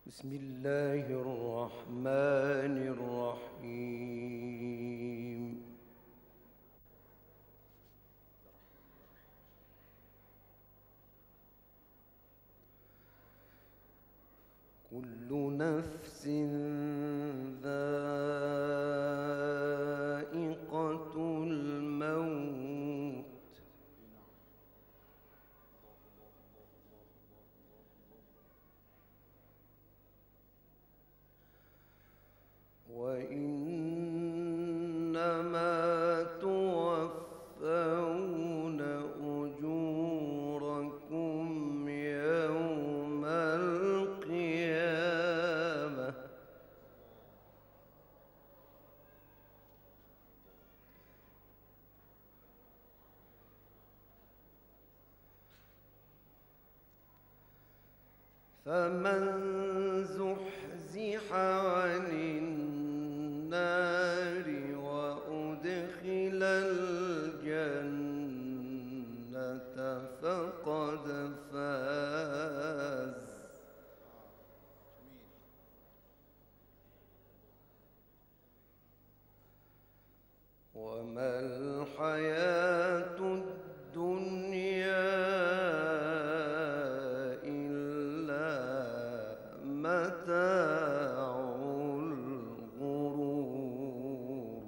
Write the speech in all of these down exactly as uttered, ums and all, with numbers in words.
بسم الله الرحمن الرحيم. كل نفس ذائقة الموت وإنما توفون أجوركم يوم القيامة فمن زحزح عن النار وأدخل الجنة فقد فاز. وما الحياة الدنيا إلا متاع الغرور.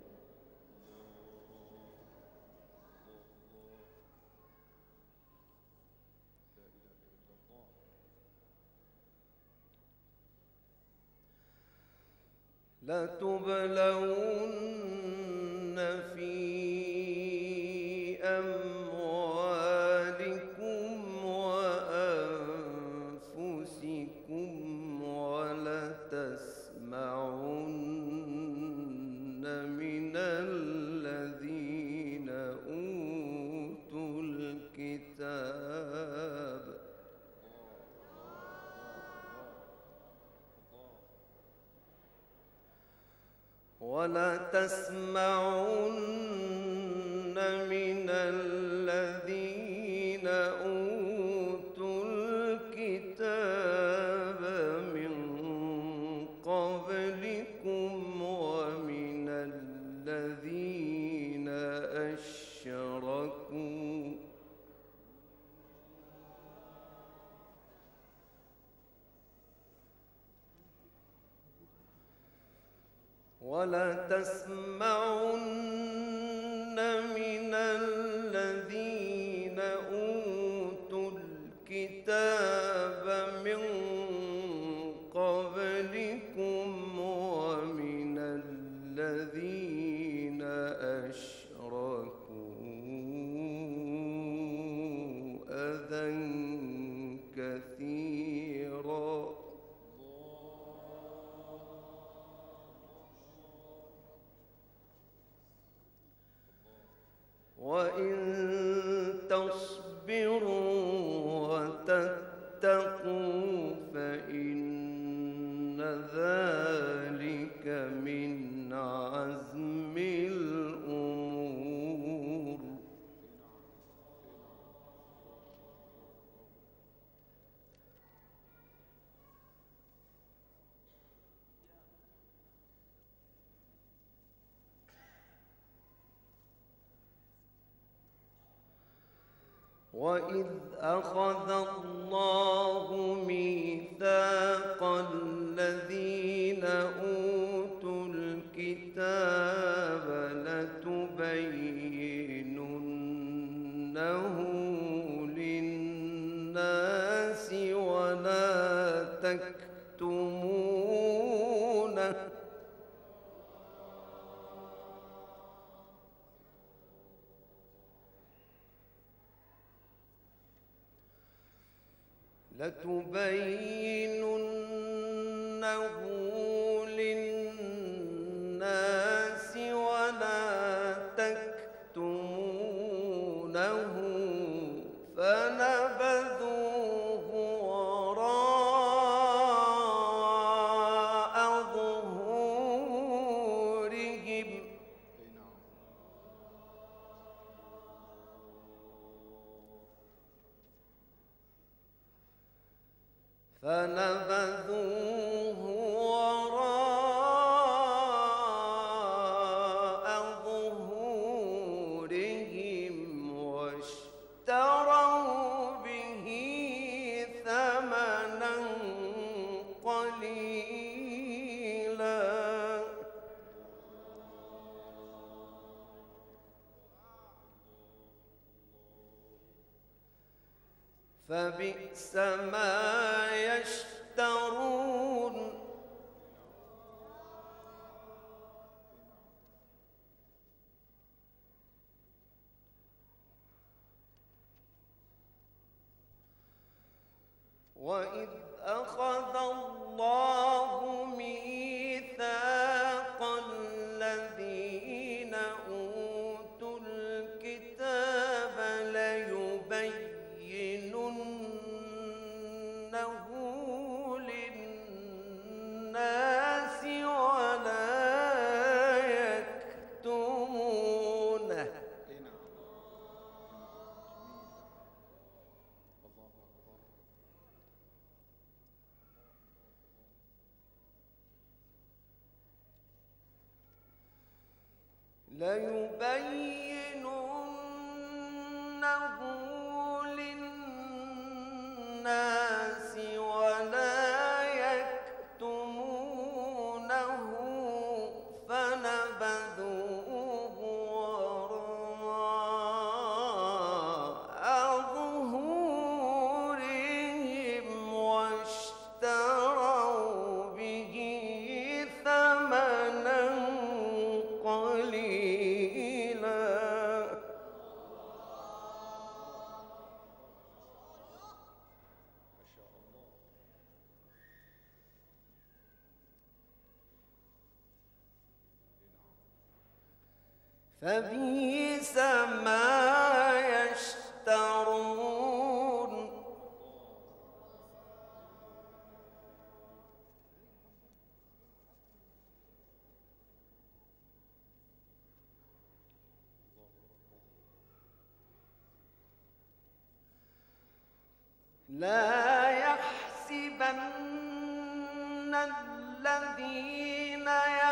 لتبلون في أموالكم وأنفسكم ولتسمعن من الذين أوتوا الكتاب ولتسمعن من الذين أوتوا الكتاب من قبلكم ومن الذين أشركوا ولتسمعن من الذين أوتوا الكتاب من قبلكم ومن الذين أشركوا أذى كثيرا وإن تصبروا وتتقوا فإن ذلك من عزم الأمور. وإذ أخذ الله ميثاق الذين أوتوا الكتاب لتبيننه للناس ولا تكتمونه لتبيننه للناس ولا تكتمونه فنبذوه وراء ظهورهم فنبذوه فبئس ما يشترون وإذ أخذ الله ميثاق الذين أوتوا الكتاب ليبيننه للناس ولا يكتمونه ليبيننه للناس ولا يكتمونه فنبذوه وراء ظهورهم واشتروا به ثمنا قليلا فبئس ما يشترون لا يحسبن الذين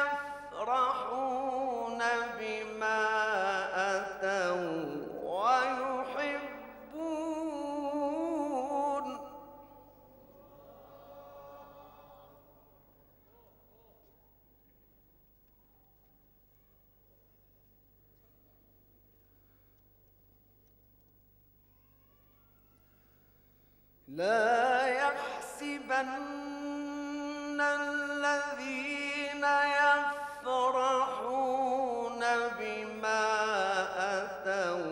يفرحون بما أتوا ويحبون لا يحسبن الذين يفرحون بما أتوا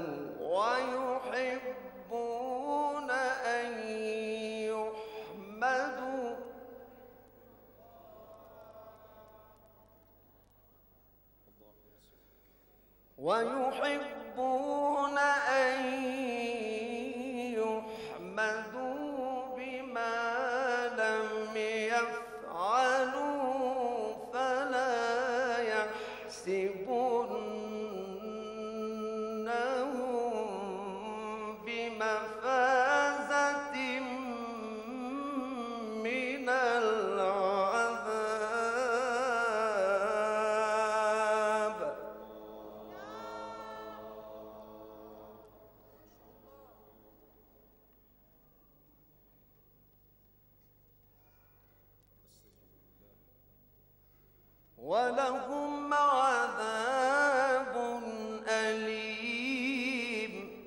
ويحبون أن يحمدوا ويحبون أن يحمدوا بما لم يفعلوا فلا يحسبنهم بمفازة من العذاب ولهم عذاب أليم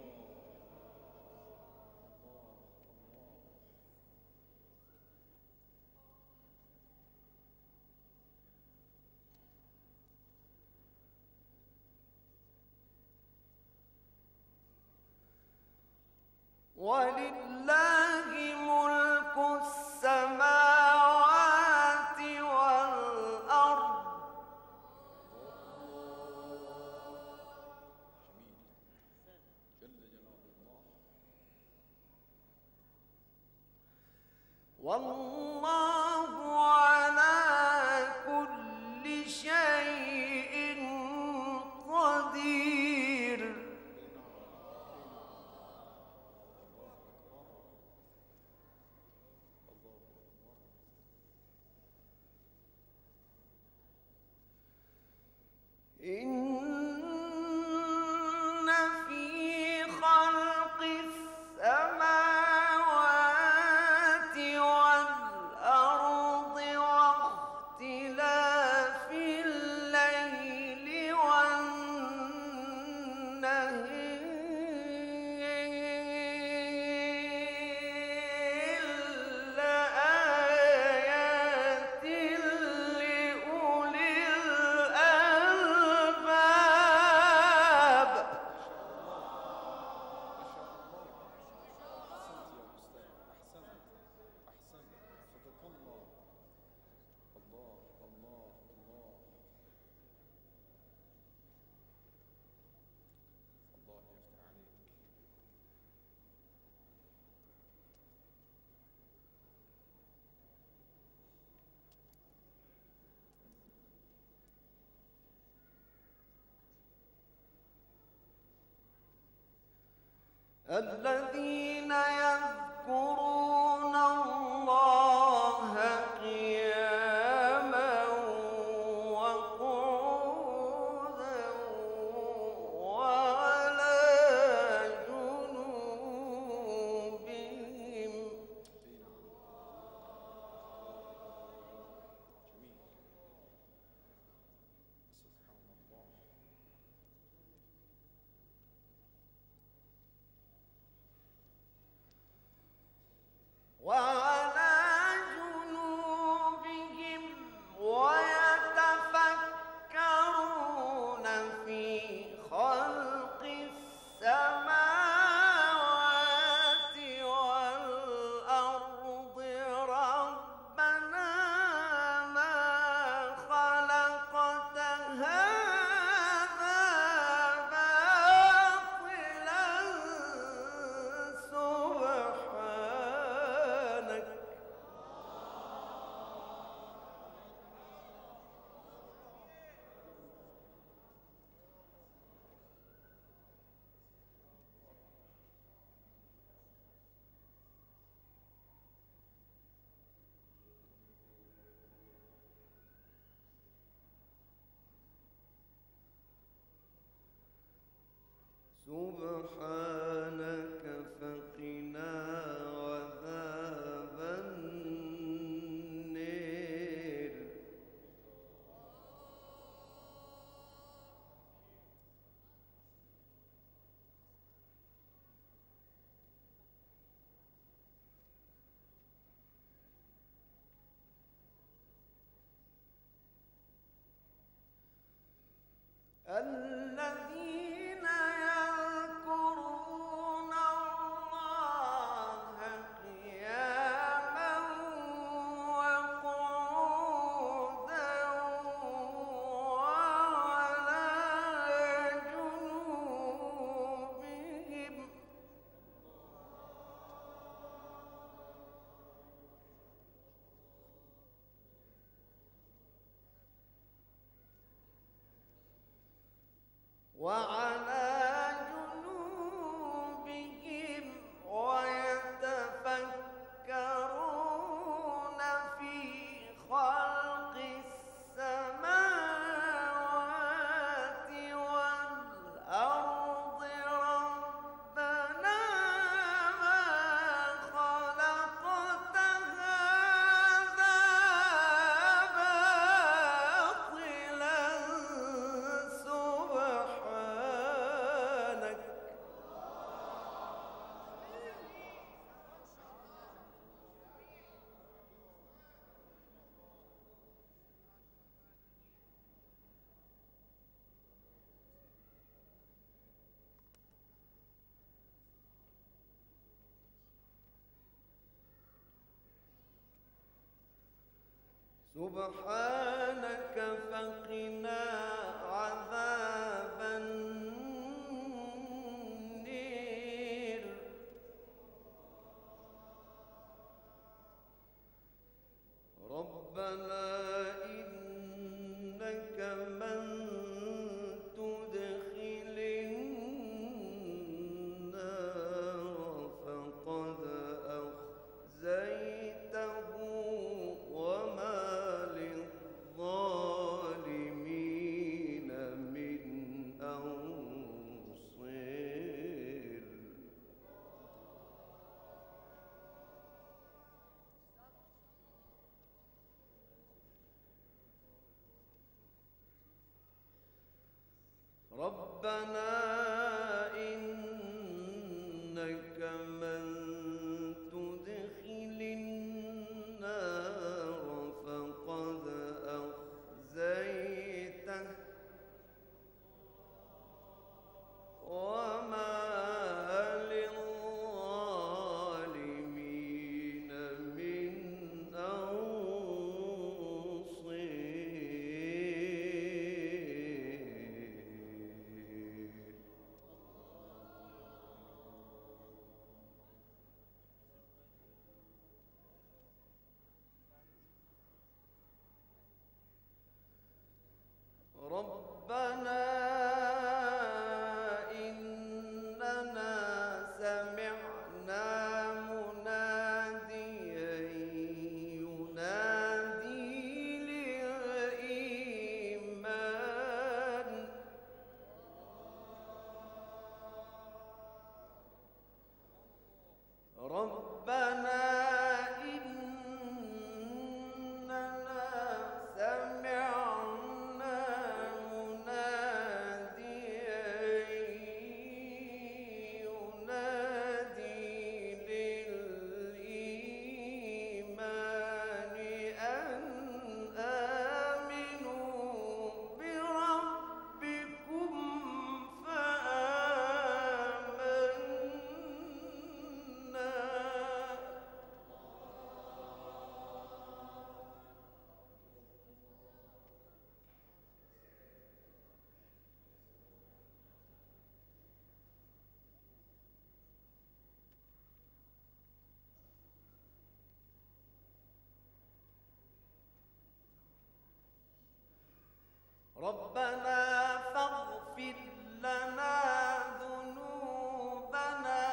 ولله ملك السماوات والأرض والله على كل شيء قدير إن في خلق السماوات والأرض واختلاف الليل والنهار الذين يذكرون الله قياما وقعودا وعلى جنوبهم وعلى جنوبهم ويتفكرون في خلق السماوات والأرض ربنا ما خلقت هذا باطلا سبحانك سبحانك فقنا عذاب النير الذين يذكرون الله قياما وقعودا وعلى جنوبهم وعلى جنوبهم ويتفكرون في خلق السماوات والأرض ربنا ما خلقت هذا باطلا سبحانك سبحانك فقنا عذاب النير ربنا إنك من تدخل النار فقد أخزيته وما للظالمين من أنصير ربنا إنك من تدخل النار فقد أخزيته وما للظالمين من أنصير ربنا إننا سمعنا ربنا فاغفر لنا ذنوبنا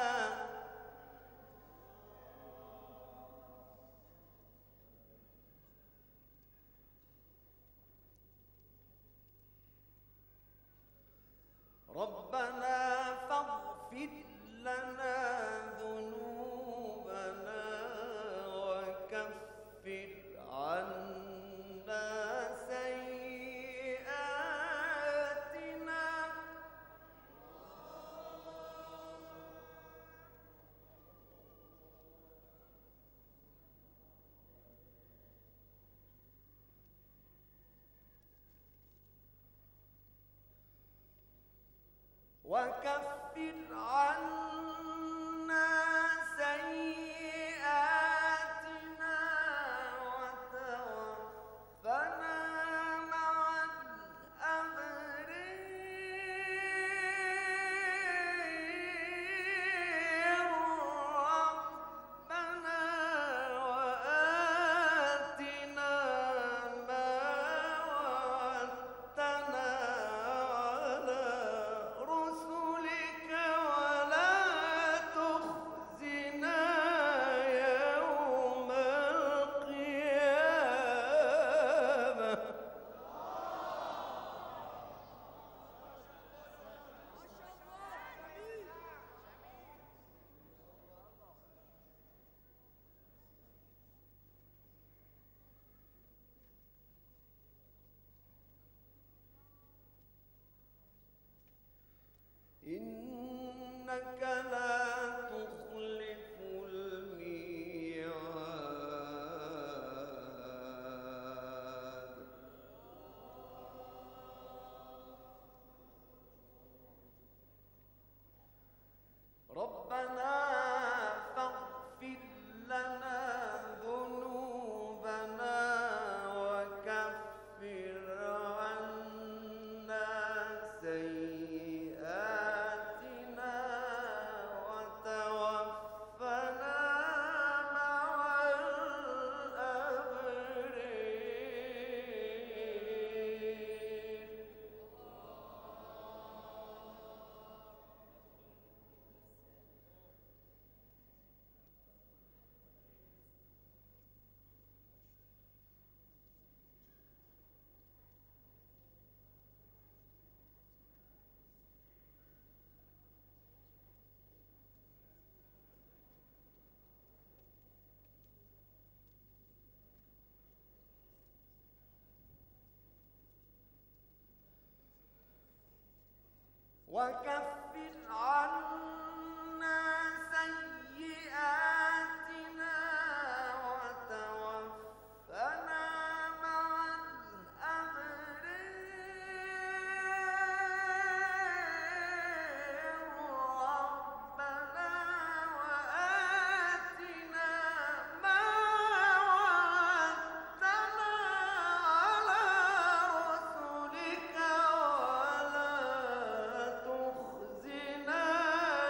ربنا فاغفر لنا ذنوبنا وكفر عنا سيئاتنا وكفر عنا سيئاتنا وتوفنا مع الأبرار ربنا وآتنا ما وعدتنا على رسلك ولا تخزنا يوم القيامة إنك لا تخلف الميعاد ربنا فاغفر لنا ذنوبنا وكفر عنا سيئاتنا وتوفنا مع الأبرار وكفر عنا سيئاتنا وتوفنا مع الأبرار ربنا وآتنا ما وعدتنا على رسلك ولا تخزنا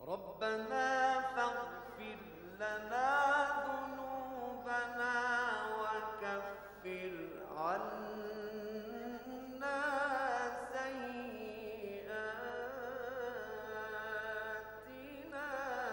ربنا فاغفر لنا ذنوبنا وكفر عنا سيئاتنا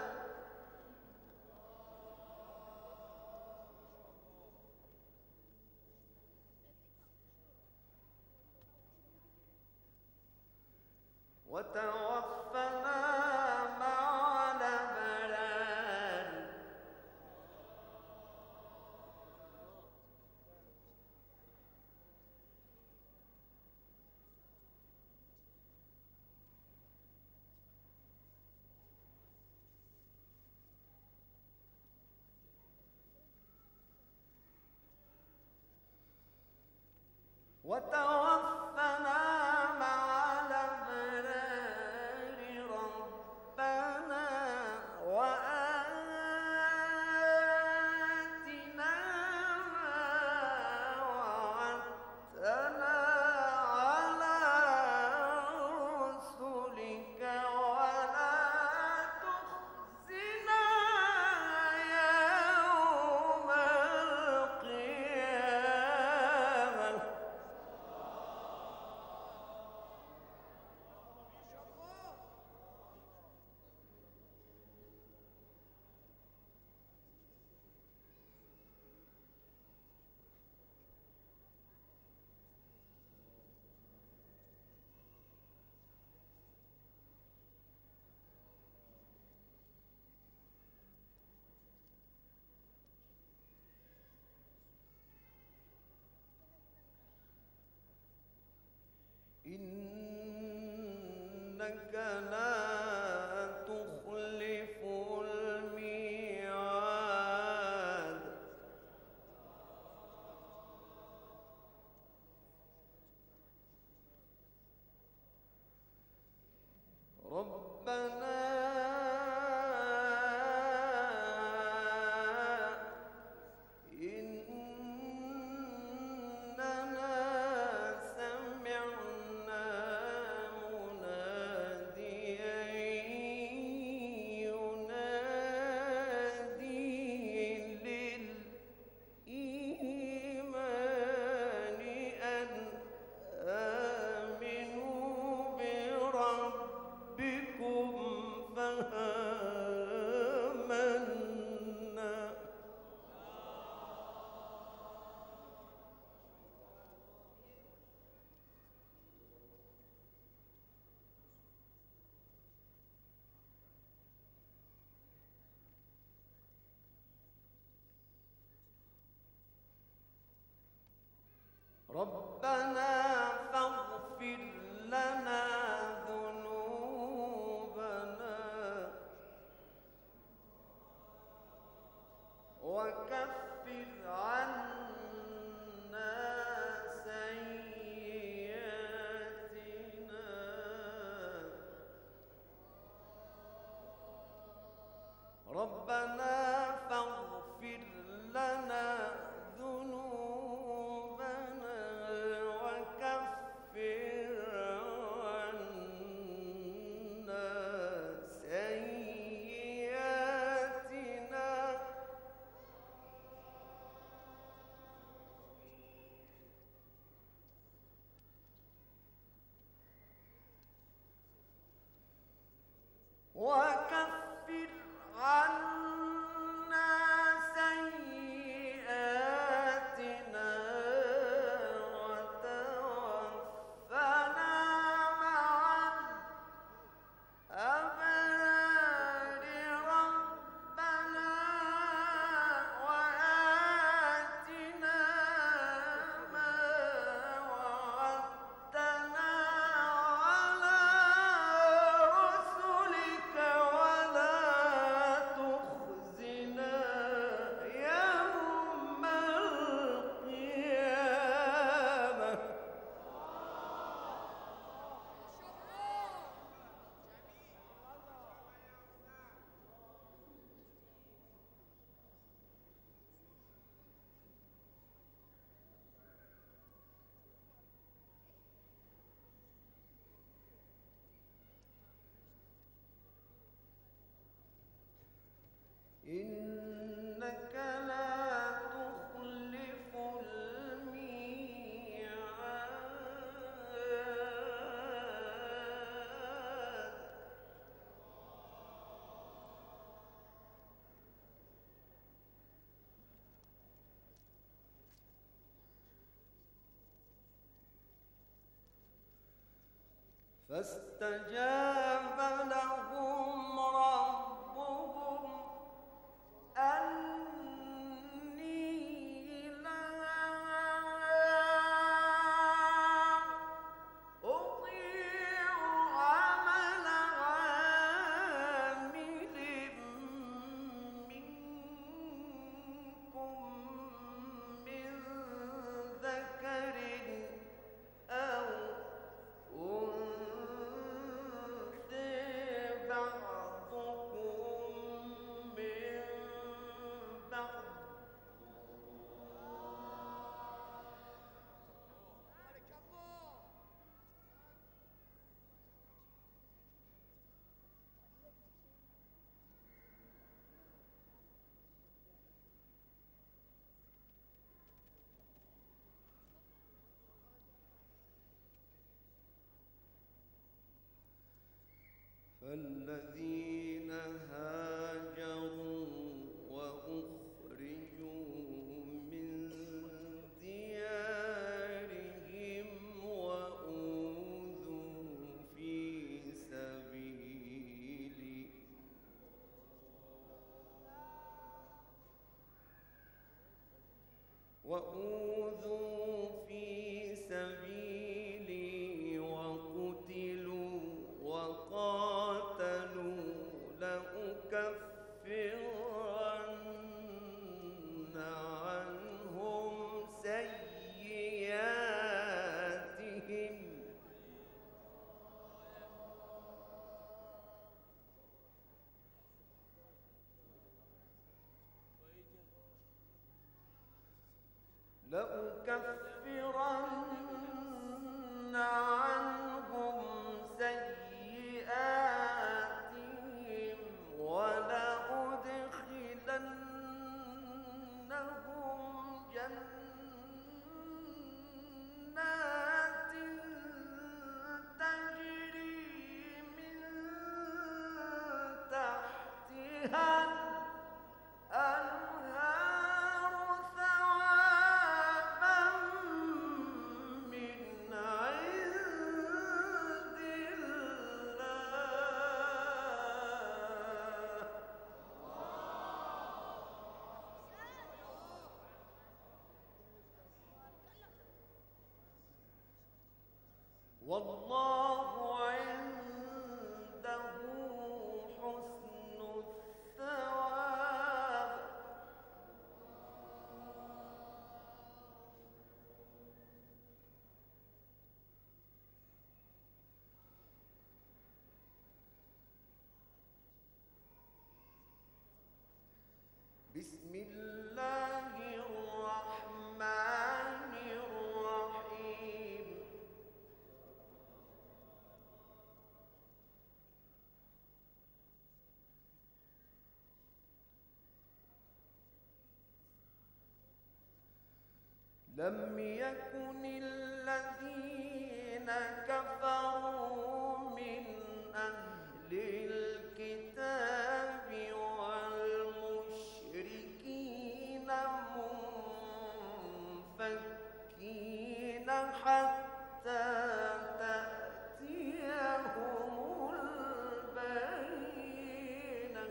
وتوفنا مع الأبرار وتوفنا مع الأبرار ربنا وآتنا ما وعدتنا على رسلك ولا تخزنا يوم القيامة إنك لا تخلف الميعاد ربنا إننا سمعنا مناديا ينادي للإيمان أن آمنوا بربكم فآمنا ربنا فاغفر لنا ذنوبنا وكفر عنا سيئاتنا ربنا فاغفر لنا ذنوبنا وكفر عنا سيئاتنا وكفر عنا فاستجاب لهم ربهم أني لا أضيع عمل عامل منكم من ذكر أو أنثى بعضكم من بعض فالذين هاجروا وأخرجوا من ديارهم وأوذوا في سبيلي وأوذوا في سبيلي وقتلوا وقاتلوا لأكفرن عنهم سيئاتهم لأكفرن عنهم سيئاتهم ولأدخلنهم جنات تجري من تحتها الأنهار ثوابا من عند الله والله عنده حسن الثواب بسم الله الرحمن الرحيم لم يكن الذين كفروا من أهل الكتاب والمشركين منفكين حتى تأتيهم البينة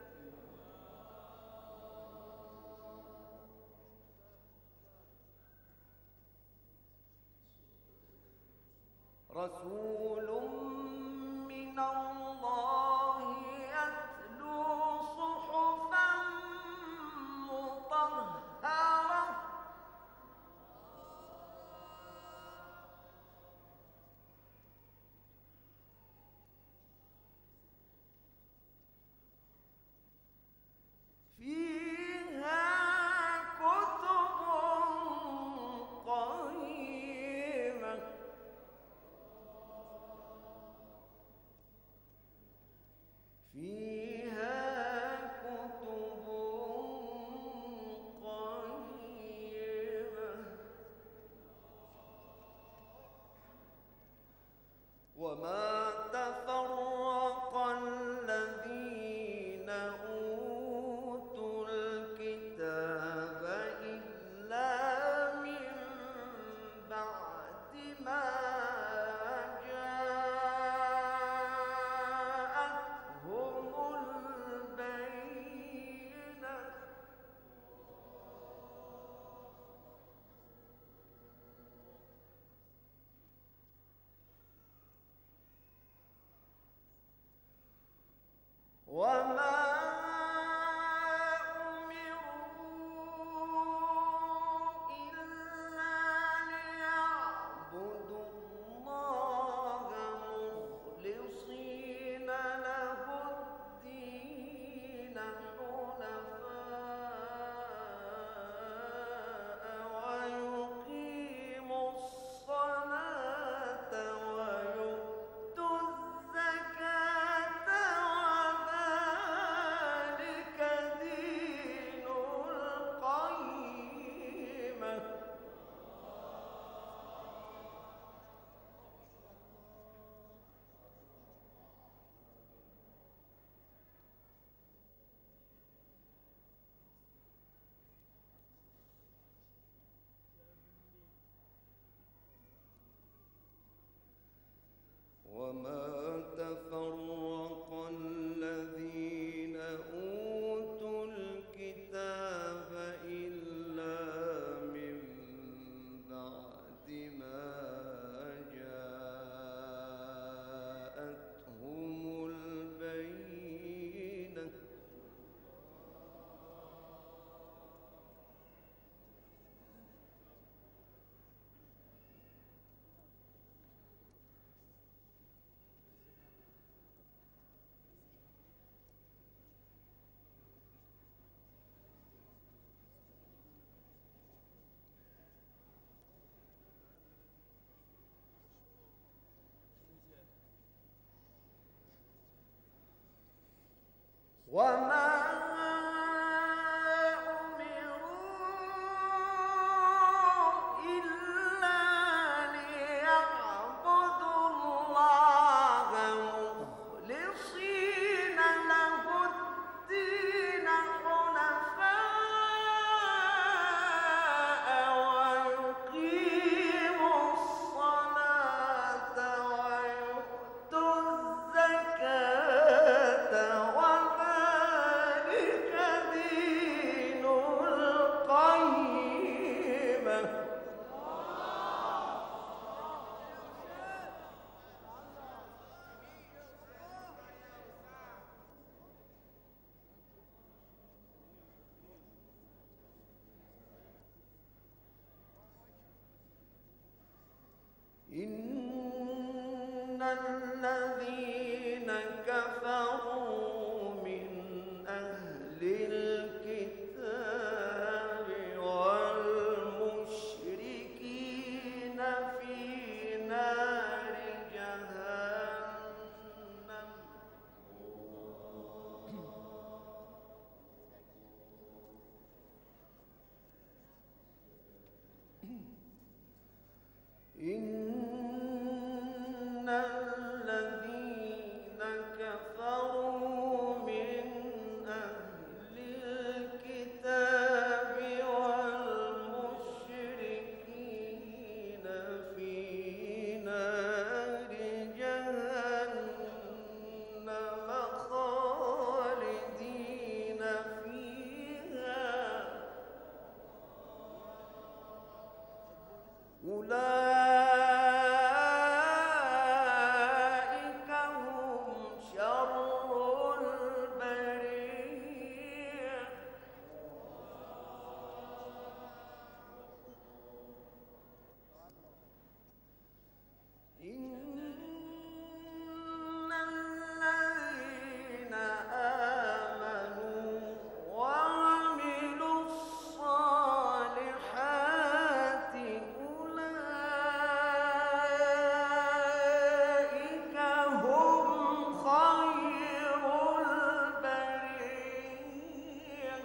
رسول من الله يتلو صحفا مطهرة فيها كتب قيمة وما وما تفرق الذين أوتوا الكتاب إلا من بعد ما جاءتهم البينة وما إن الذين كفروا من أهل الكتاب والمشركين في نار جهنم إن الذين كفروا من أهل الكتاب والمشركين في نار جهنم خالدين فيها أولئك هم شر البرية إن الذين آمنوا وعملوا الصالحات أولئك هم خير البرية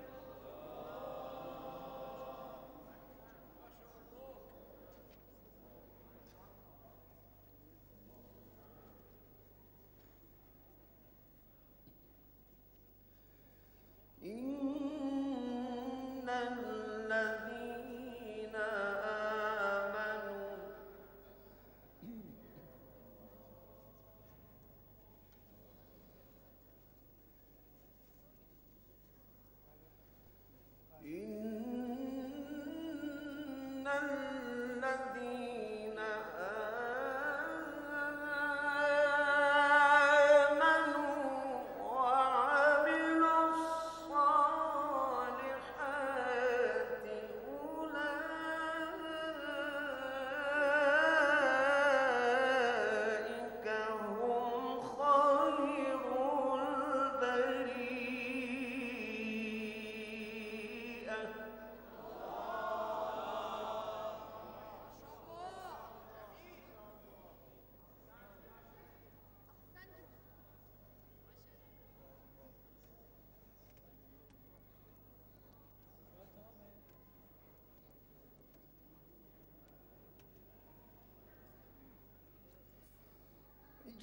إن الذين آمنوا إن الذين آمنوا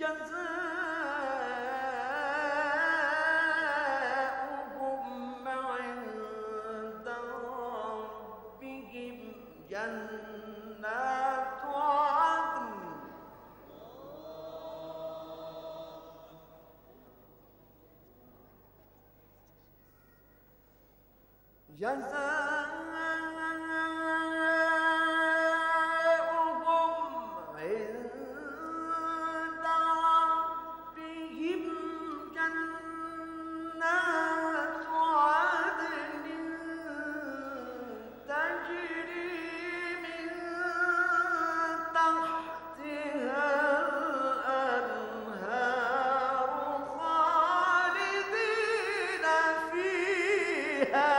جزاؤهم عند ربهم جنات عدن جزاؤهم عند ربهم جنات عدن تجري من تحتها الأنهار خالدين فيها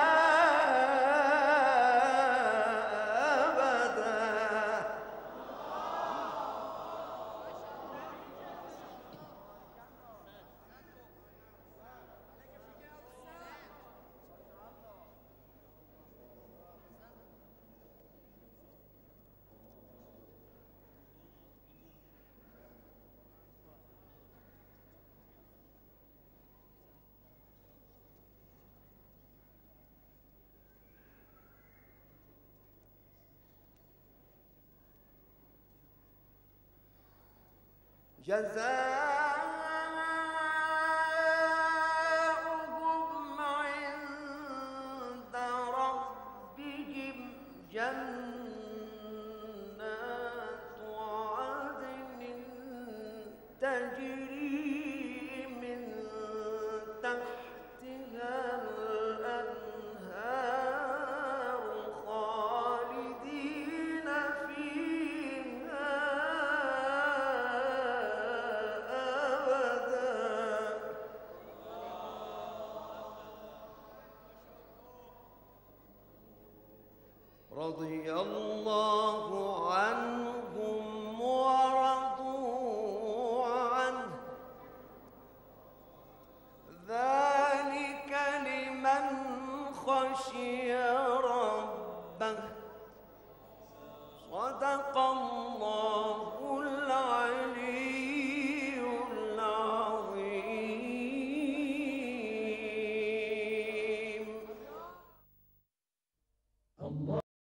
جزاؤهم عند ربهم جنات عدن تجري من تحتها الأنهار خالدين فيها رضي الله عنه